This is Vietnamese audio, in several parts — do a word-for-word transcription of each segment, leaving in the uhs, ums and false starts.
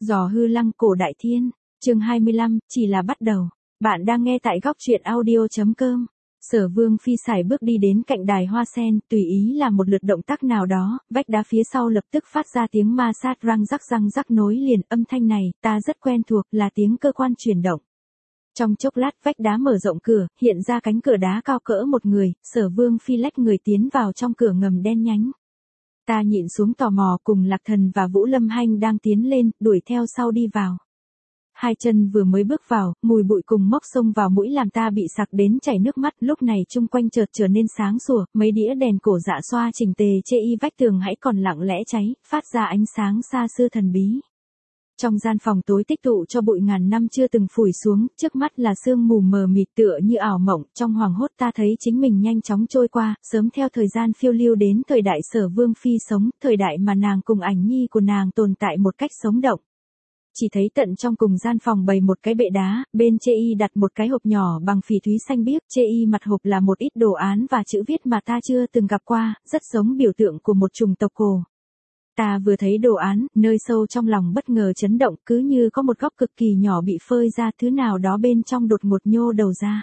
Giò hư lăng cổ đại thiên, chương hai mươi lăm, chỉ là bắt đầu. Bạn đang nghe tại góc truyện audio.com. Sở Vương Phi sải bước đi đến cạnh đài hoa sen, tùy ý làm một lượt động tác nào đó, vách đá phía sau lập tức phát ra tiếng ma sát răng rắc răng rắc nối liền. Âm thanh này, ta rất quen thuộc, là tiếng cơ quan chuyển động. Trong chốc lát vách đá mở rộng cửa, hiện ra cánh cửa đá cao cỡ một người, Sở Vương Phi lách người tiến vào trong cửa ngầm đen nhánh. Ta nhịn xuống tò mò, cùng Lạc Thần và Vũ Lâm Hanh đang tiến lên, đuổi theo sau đi vào. Hai chân vừa mới bước vào, mùi bụi cùng mốc xông vào mũi làm ta bị sặc đến chảy nước mắt. Lúc này chung quanh chợt trở nên sáng sủa, mấy đĩa đèn cổ dạ xoa chỉnh tề chê y vách tường hãy còn lặng lẽ cháy, phát ra ánh sáng xa xưa thần bí. Trong gian phòng tối tích tụ cho bụi ngàn năm chưa từng phủi xuống, trước mắt là sương mù mờ mịt tựa như ảo mộng. Trong hoàng hốt ta thấy chính mình nhanh chóng trôi qua, sớm theo thời gian phiêu lưu đến thời đại Sở Vương Phi sống, thời đại mà nàng cùng ảnh nhi của nàng tồn tại một cách sống động. Chỉ thấy tận trong cùng gian phòng bày một cái bệ đá, bên chê y đặt một cái hộp nhỏ bằng phỉ thúy xanh biếc, chê y mặt hộp là một ít đồ án và chữ viết mà ta chưa từng gặp qua, rất giống biểu tượng của một chủng tộc cổ. Ta vừa thấy đồ án, nơi sâu trong lòng bất ngờ chấn động, cứ như có một góc cực kỳ nhỏ bị phơi ra, thứ nào đó bên trong đột ngột nhô đầu ra.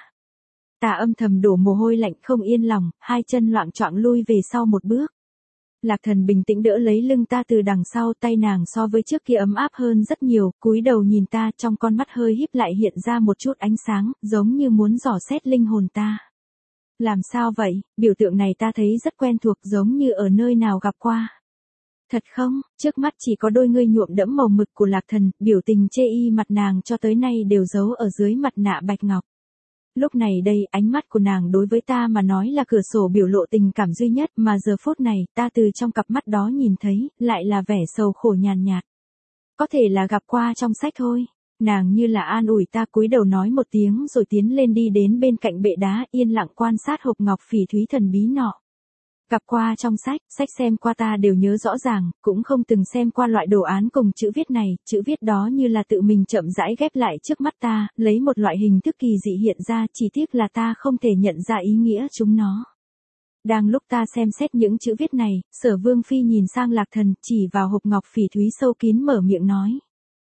Ta âm thầm đổ mồ hôi lạnh không yên lòng, hai chân loạng choạng lui về sau một bước. Lạc Thần bình tĩnh đỡ lấy lưng ta từ đằng sau, tay nàng so với trước kia ấm áp hơn rất nhiều, cúi đầu nhìn ta, trong con mắt hơi híp lại hiện ra một chút ánh sáng, giống như muốn dò xét linh hồn ta. Làm sao vậy, biểu tượng này ta thấy rất quen thuộc, giống như ở nơi nào gặp qua. Thật không, trước mắt chỉ có đôi ngươi nhuộm đẫm màu mực của Lạc Thần, biểu tình chê y mặt nàng cho tới nay đều giấu ở dưới mặt nạ bạch ngọc. Lúc này đây, ánh mắt của nàng đối với ta mà nói là cửa sổ biểu lộ tình cảm duy nhất, mà giờ phút này, ta từ trong cặp mắt đó nhìn thấy, lại là vẻ sầu khổ nhàn nhạt. Có thể là gặp qua trong sách thôi. Nàng như là an ủi ta, cúi đầu nói một tiếng rồi tiến lên đi đến bên cạnh bệ đá, yên lặng quan sát hộp ngọc phỉ thúy thần bí nọ. Gặp qua trong sách, sách xem qua ta đều nhớ rõ ràng, cũng không từng xem qua loại đồ án cùng chữ viết này, chữ viết đó như là tự mình chậm rãi ghép lại trước mắt ta, lấy một loại hình thức kỳ dị hiện ra, chỉ tiếc là ta không thể nhận ra ý nghĩa chúng nó. Đang lúc ta xem xét những chữ viết này, Sở Vương Phi nhìn sang Lạc Thần, chỉ vào hộp ngọc phỉ thúy sâu kín mở miệng nói.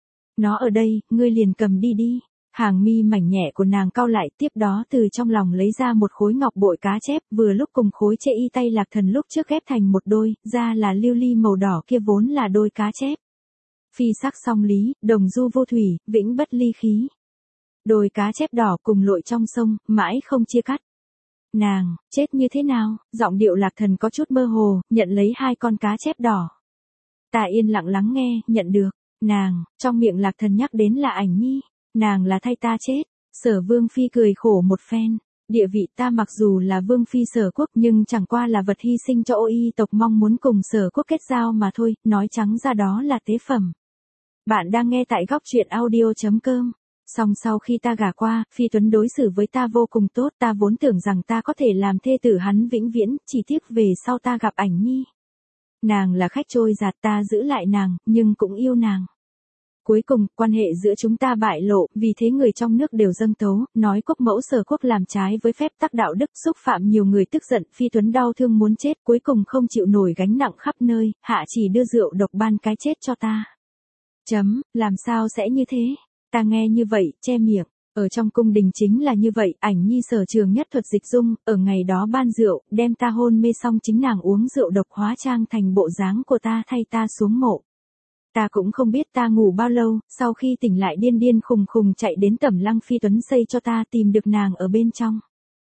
Nó ở đây, ngươi liền cầm đi đi. Hàng mi mảnh nhẹ của nàng cau lại, tiếp đó từ trong lòng lấy ra một khối ngọc bội cá chép, vừa lúc cùng khối chê y tay Lạc Thần lúc trước ghép thành một đôi, ra là lưu ly màu đỏ kia vốn là đôi cá chép. Phi sắc song lý, đồng du vô thủy, vĩnh bất ly khí. Đôi cá chép đỏ cùng lội trong sông, mãi không chia cắt. Nàng, chết như thế nào? Giọng điệu Lạc Thần có chút mơ hồ, nhận lấy hai con cá chép đỏ. Ta yên lặng lắng nghe, nhận được. Nàng, trong miệng Lạc Thần nhắc đến là ảnh nhi. Nàng là thay ta chết. Sở Vương Phi cười khổ một phen. Địa vị ta mặc dù là Vương Phi Sở Quốc nhưng chẳng qua là vật hy sinh cho ô y tộc mong muốn cùng Sở Quốc kết giao mà thôi, nói trắng ra đó là tế phẩm. Bạn đang nghe tại góc truyện audio.com. Song sau khi ta gả qua, Phi Tuấn đối xử với ta vô cùng tốt, ta vốn tưởng rằng ta có thể làm thê tử hắn vĩnh viễn, chỉ tiếc về sau ta gặp ảnh nhi. Nàng là khách trôi giạt, ta giữ lại nàng, nhưng cũng yêu nàng. Cuối cùng, quan hệ giữa chúng ta bại lộ, vì thế người trong nước đều dâng tấu, nói quốc mẫu Sở Quốc làm trái với phép tắc đạo đức, xúc phạm nhiều người tức giận, Phi Tuấn đau thương muốn chết, cuối cùng không chịu nổi gánh nặng khắp nơi, hạ chỉ đưa rượu độc ban cái chết cho ta. Chấm, làm sao sẽ như thế? Ta nghe như vậy, che miệng. Ở trong cung đình chính là như vậy, ảnh nhi Sở Trường Nhất thuật dịch dung, ở ngày đó ban rượu, đem ta hôn mê xong chính nàng uống rượu độc hóa trang thành bộ dáng của ta thay ta xuống mộ. Ta cũng không biết ta ngủ bao lâu, sau khi tỉnh lại điên điên khùng khùng chạy đến Tẩm Lăng Phi Tuấn xây cho ta, tìm được nàng ở bên trong.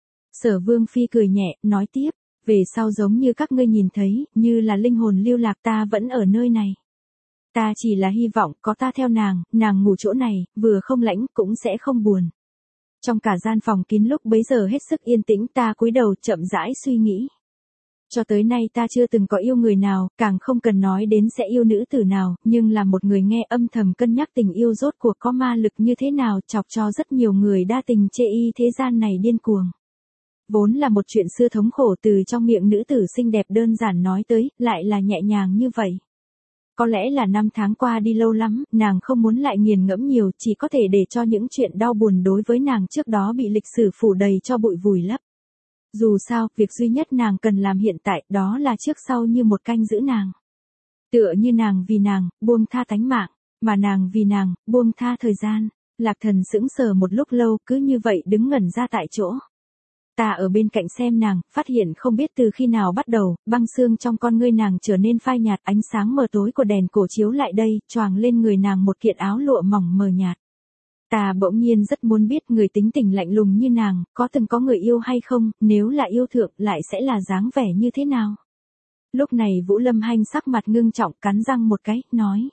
Sở Vương Phi cười nhẹ, nói tiếp, về sau giống như các ngươi nhìn thấy, như là linh hồn lưu lạc, ta vẫn ở nơi này. Ta chỉ là hy vọng có ta theo nàng, nàng ngủ chỗ này, vừa không lãnh cũng sẽ không buồn. Trong cả gian phòng kín lúc bấy giờ hết sức yên tĩnh, ta cúi đầu chậm rãi suy nghĩ. Cho tới nay ta chưa từng có yêu người nào, càng không cần nói đến sẽ yêu nữ tử nào, nhưng là một người nghe âm thầm cân nhắc tình yêu rốt cuộc có ma lực như thế nào, chọc cho rất nhiều người đa tình chê y thế gian này điên cuồng. Vốn là một chuyện xưa thống khổ từ trong miệng nữ tử xinh đẹp đơn giản nói tới, lại là nhẹ nhàng như vậy. Có lẽ là năm tháng qua đi lâu lắm, nàng không muốn lại nghiền ngẫm nhiều, chỉ có thể để cho những chuyện đau buồn đối với nàng trước đó bị lịch sử phủ đầy cho bụi vùi lấp. Dù sao, việc duy nhất nàng cần làm hiện tại đó là trước sau như một canh giữ nàng. Tựa như nàng vì nàng, buông tha tánh mạng. Mà nàng vì nàng, buông tha thời gian. Lạc Thần sững sờ một lúc lâu, cứ như vậy đứng ngẩn ra tại chỗ. Ta ở bên cạnh xem nàng, phát hiện không biết từ khi nào bắt đầu, băng xương trong con ngươi nàng trở nên phai nhạt, ánh sáng mờ tối của đèn cổ chiếu lại đây, choàng lên người nàng một kiện áo lụa mỏng mờ nhạt. Ta bỗng nhiên rất muốn biết người tính tình lạnh lùng như nàng, có từng có người yêu hay không, nếu là yêu thượng lại sẽ là dáng vẻ như thế nào. Lúc này Vũ Lâm Hanh sắc mặt ngưng trọng, cắn răng một cái, nói.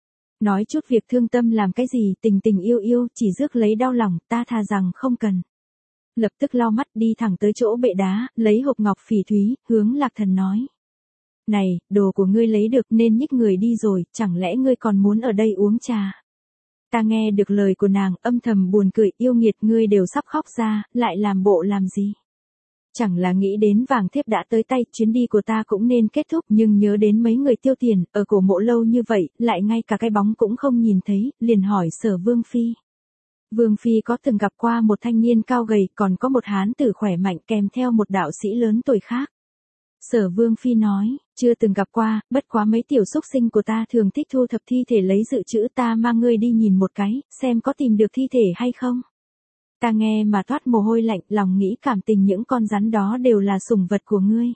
Nói chút việc thương tâm làm cái gì, tình tình yêu yêu, chỉ rước lấy đau lòng, ta thà rằng không cần. Lập tức lau mắt đi thẳng tới chỗ bệ đá, lấy hộp ngọc phỉ thúy, hướng Lạc Thần nói. Này, đồ của ngươi lấy được nên nhích người đi rồi, chẳng lẽ ngươi còn muốn ở đây uống trà? Ta nghe được lời của nàng, âm thầm buồn cười, yêu nghiệt, ngươi đều sắp khóc ra, lại làm bộ làm gì? Chẳng là nghĩ đến vàng thiếp đã tới tay, chuyến đi của ta cũng nên kết thúc, nhưng nhớ đến mấy người tiêu tiền, ở cổ mộ lâu như vậy, lại ngay cả cái bóng cũng không nhìn thấy, liền hỏi Sở Vương Phi. Vương Phi có từng gặp qua một thanh niên cao gầy, còn có một hán tử khỏe mạnh kèm theo một đạo sĩ lớn tuổi khác. Sở Vương Phi nói, chưa từng gặp qua, bất quá mấy tiểu xúc sinh của ta thường thích thu thập thi thể lấy dự trữ, ta mang ngươi đi nhìn một cái, xem có tìm được thi thể hay không. Ta nghe mà toát mồ hôi lạnh, lòng nghĩ cảm tình những con rắn đó đều là sủng vật của ngươi.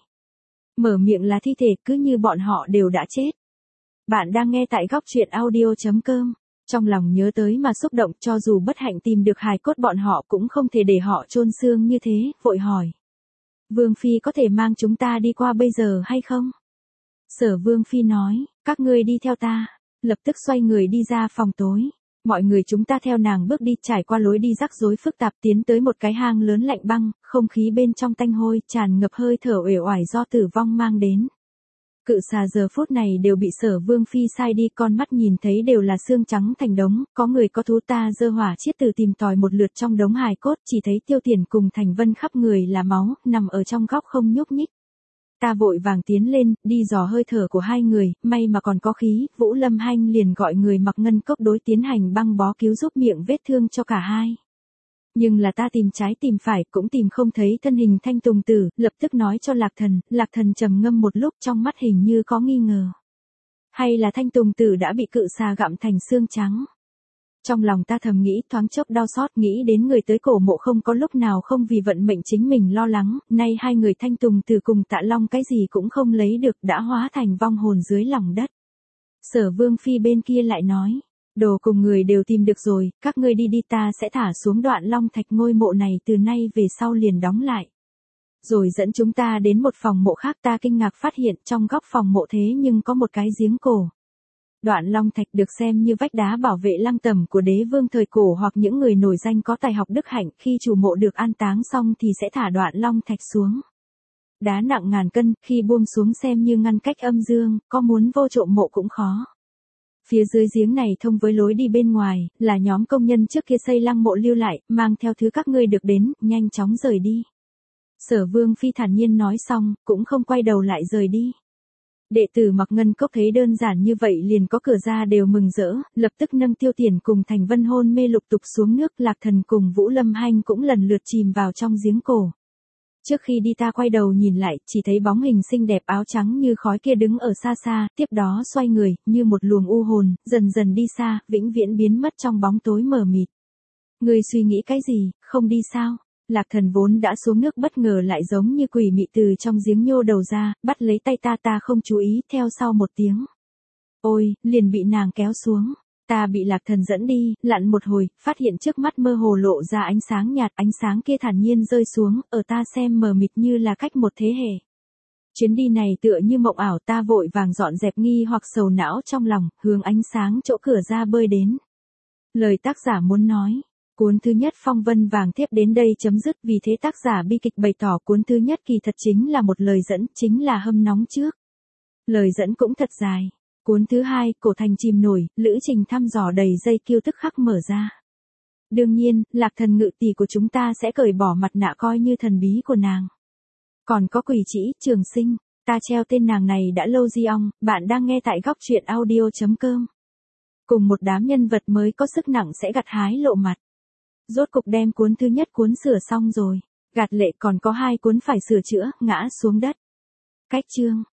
Mở miệng là thi thể, cứ như bọn họ đều đã chết. Bạn đang nghe tại góc truyện audio chấm com. Trong lòng nhớ tới mà xúc động, cho dù bất hạnh tìm được hài cốt bọn họ cũng không thể để họ chôn xương như thế, vội hỏi. Vương Phi có thể mang chúng ta đi qua bây giờ hay không? Sở Vương Phi nói, các ngươi đi theo ta, lập tức xoay người đi ra phòng tối. Mọi người chúng ta theo nàng bước đi, trải qua lối đi rắc rối phức tạp, tiến tới một cái hang lớn lạnh băng, không khí bên trong tanh hôi, tràn ngập hơi thở uể oải do tử vong mang đến. Cự xà giờ phút này đều bị Sở Vương Phi sai đi, con mắt nhìn thấy đều là xương trắng thành đống, có người có thú. Ta giơ hỏa chiết từ tìm tòi một lượt trong đống hài cốt, chỉ thấy Tiêu Tiền cùng Thành Vân khắp người là máu, nằm ở trong góc không nhúc nhích. Ta vội vàng tiến lên, đi dò hơi thở của hai người, may mà còn có khí, Vũ Lâm Hanh liền gọi người mặc ngân cốc đối tiến hành băng bó cứu giúp miệng vết thương cho cả hai. Nhưng là ta tìm trái tìm phải, cũng tìm không thấy thân hình Thanh Tùng Tử, lập tức nói cho Lạc Thần, Lạc Thần trầm ngâm một lúc, trong mắt hình như có nghi ngờ. Hay là Thanh Tùng Tử đã bị cự xà gặm thành xương trắng? Trong lòng ta thầm nghĩ, thoáng chốc đau xót, nghĩ đến người tới cổ mộ không có lúc nào không vì vận mệnh chính mình lo lắng, nay hai người Thanh Tùng Tử cùng Tạ Long cái gì cũng không lấy được, đã hóa thành vong hồn dưới lòng đất. Sở Vương Phi bên kia lại nói, đồ cùng người đều tìm được rồi, các ngươi đi đi, ta sẽ thả xuống Đoạn Long Thạch, ngôi mộ này từ nay về sau liền đóng lại. Rồi dẫn chúng ta đến một phòng mộ khác. Ta kinh ngạc phát hiện trong góc phòng mộ thế nhưng có một cái giếng cổ. Đoạn Long Thạch được xem như vách đá bảo vệ lăng tẩm của đế vương thời cổ hoặc những người nổi danh có tài học đức hạnh, khi chủ mộ được an táng xong thì sẽ thả Đoạn Long Thạch xuống. Đá nặng ngàn cân, khi buông xuống xem như ngăn cách âm dương, có muốn vô trộm mộ cũng khó. Phía dưới giếng này thông với lối đi bên ngoài, là nhóm công nhân trước kia xây lăng mộ lưu lại, mang theo thứ các ngươi được đến, nhanh chóng rời đi. Sở Vương Phi thản nhiên nói xong, cũng không quay đầu lại rời đi. Đệ tử mặc ngân cốc thấy đơn giản như vậy liền có cửa ra đều mừng rỡ, lập tức nâng Tiêu Tiền cùng Thành Vân hôn mê lục tục xuống nước. Lạc Thần cùng Vũ Lâm Hanh cũng lần lượt chìm vào trong giếng cổ. Trước khi đi ta quay đầu nhìn lại, chỉ thấy bóng hình xinh đẹp áo trắng như khói kia đứng ở xa xa, tiếp đó xoay người, như một luồng u hồn, dần dần đi xa, vĩnh viễn biến mất trong bóng tối mờ mịt. Ngươi suy nghĩ cái gì, không đi sao? Lạc Thần vốn đã xuống nước bất ngờ lại giống như quỷ mị từ trong giếng nhô đầu ra, bắt lấy tay ta. Ta không chú ý, theo sau một tiếng. Ôi, liền bị nàng kéo xuống. Ta bị Lạc Thần dẫn đi, lặn một hồi, phát hiện trước mắt mơ hồ lộ ra ánh sáng nhạt, ánh sáng kia thản nhiên rơi xuống, ở ta xem mờ mịt như là cách một thế hệ. Chuyến đi này tựa như mộng ảo, ta vội vàng dọn dẹp nghi hoặc sầu não trong lòng, hướng ánh sáng chỗ cửa ra bơi đến. Lời tác giả muốn nói. Cuốn thứ nhất Phong Vân Vàng Thiếp đến đây chấm dứt, vì thế tác giả bi kịch bày tỏ cuốn thứ nhất kỳ thật chính là một lời dẫn, chính là hâm nóng trước. Lời dẫn cũng thật dài. Cuốn thứ hai, Cổ Thành Chìm Nổi, lữ trình thăm dò đầy dây kiêu tức khắc mở ra. Đương nhiên, Lạc Thần ngự tỷ của chúng ta sẽ cởi bỏ mặt nạ coi như thần bí của nàng. Còn có Quỷ Trĩ, Trường Sinh, ta treo tên nàng này đã lâu di ong, bạn đang nghe tại góc truyện audio chấm com. Cùng một đám nhân vật mới có sức nặng sẽ gặt hái lộ mặt. Rốt cục đem cuốn thứ nhất cuốn sửa xong rồi. Gạt lệ còn có hai cuốn phải sửa chữa, ngã xuống đất. Cách chương.